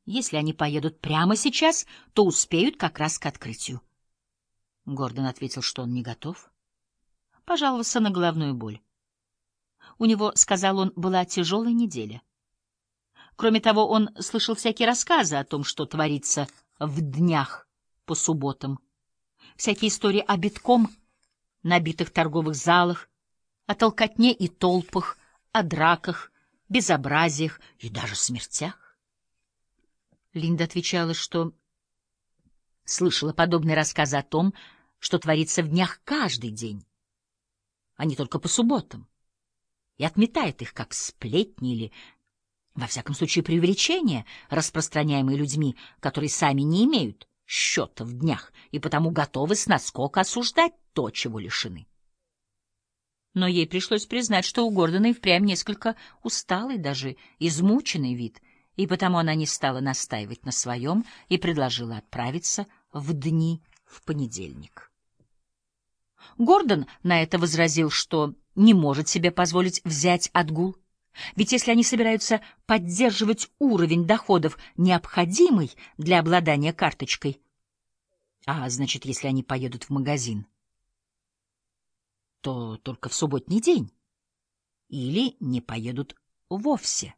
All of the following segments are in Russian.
Если они поедут прямо сейчас, то успеют как раз к открытию. Гордон ответил, что он не готов. Пожаловался на головную боль. У него, сказал он, была тяжелая неделя. Кроме того, он слышал всякие рассказы о том, что творится в днях по субботам. Всякие истории о битком набитых торговых залах, о толкотне и толпах, о драках, безобразиях и даже смертях. Линда отвечала, что слышала подобные рассказы о том, что творится в днях каждый день, а не только по субботам, и отметает их как сплетни или, во всяком случае, преувеличения, распространяемые людьми, которые сами не имеют счета в днях и потому готовы с наскока осуждать то, чего лишены. Но ей пришлось признать, что у Гордона и впрямь несколько усталый, даже измученный вид, и потому она не стала настаивать на своем и предложила отправиться в дни в понедельник. Гордон на это возразил, что не может себе позволить взять отгул, ведь если они собираются поддерживать уровень доходов, необходимый для обладания карточкой, а значит, если они поедут в магазин, то только в субботний день, или не поедут вовсе.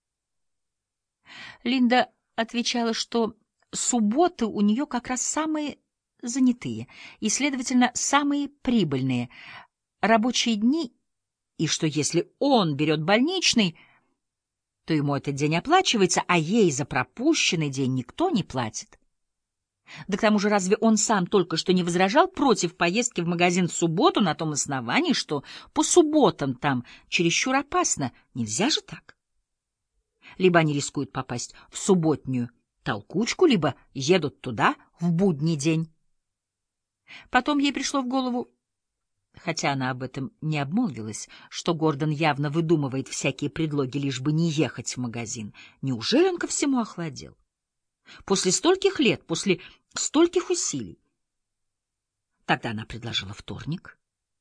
Линда отвечала, что субботы у нее как раз самые занятые и, следовательно, самые прибыльные рабочие дни, и что если он берет больничный, то ему этот день оплачивается, а ей за пропущенный день никто не платит. Да к тому же разве он сам только что не возражал против поездки в магазин в субботу на том основании, что по субботам там чересчур опасно? Нельзя же так. Либо они рискуют попасть в субботнюю толкучку, либо едут туда в будний день. Потом ей пришло в голову, хотя она об этом не обмолвилась, что Гордон явно выдумывает всякие предлоги, лишь бы не ехать в магазин. Неужели он ко всему охладел? После стольких лет, после стольких усилий. Тогда она предложила вторник.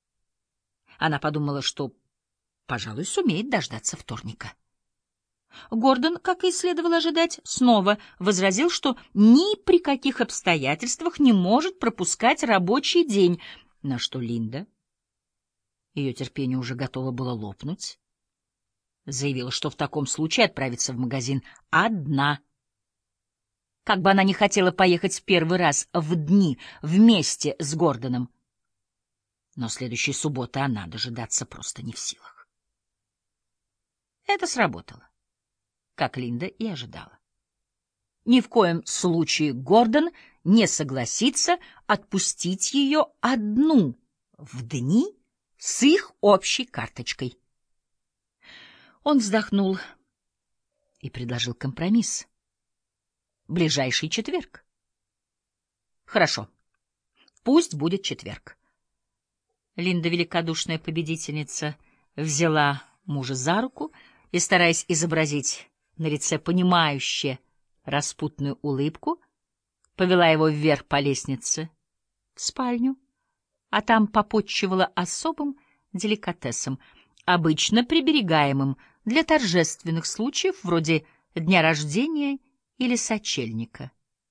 Она подумала, что, пожалуй, сумеет дождаться вторника. Гордон, как и следовало ожидать, снова возразил, что ни при каких обстоятельствах не может пропускать рабочий день, на что Линда, ее терпение уже готово было лопнуть, заявила, что в таком случае отправится в магазин одна. Как бы она ни хотела поехать в первый раз в дни вместе с Гордоном, но следующей субботы она дожидаться просто не в силах. Это сработало, как Линда и ожидала. Ни в коем случае Гордон не согласится отпустить ее одну в дни с их общей карточкой. Он вздохнул и предложил компромисс. Ближайший четверг. Хорошо, пусть будет четверг. Линда, великодушная победительница, взяла мужа за руку и, стараясь изобразить на лице понимающее распутную улыбку, повела его вверх по лестнице в спальню, а там попотчевала особым деликатесом, обычно приберегаемым для торжественных случаев вроде дня рождения или сочельника.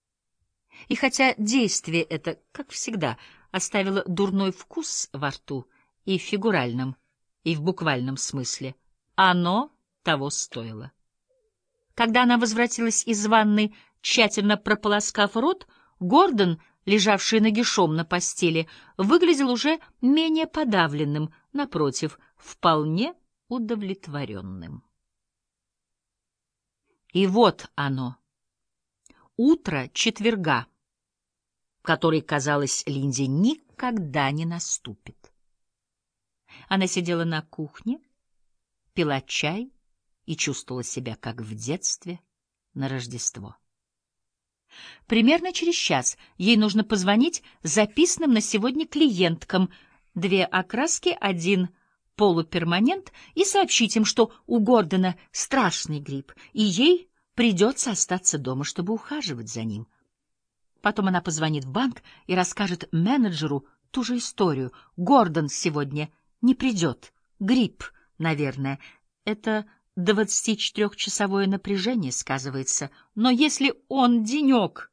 И хотя действие это, как всегда, оставило дурной вкус во рту и в фигуральном, и в буквальном смысле, оно того стоило. Когда она возвратилась из ванной, тщательно прополоскав рот, Гордон, лежавший нагишом на постели, выглядел уже менее подавленным, напротив, вполне удовлетворенным. И вот оно, утро четверга, который, казалось, Линде никогда не наступит. Она сидела на кухне, пила чай и чувствовала себя, как в детстве на Рождество. Примерно через час ей нужно позвонить записанным на сегодня клиенткам, 2 окраски, 1 полуперманент, и сообщить им, что у Гордона страшный грипп, и ей придется остаться дома, чтобы ухаживать за ним. Потом она позвонит в банк и расскажет менеджеру ту же историю. Гордон сегодня не придет. Грипп, наверное. Это 24-часовое напряжение сказывается, но если он денек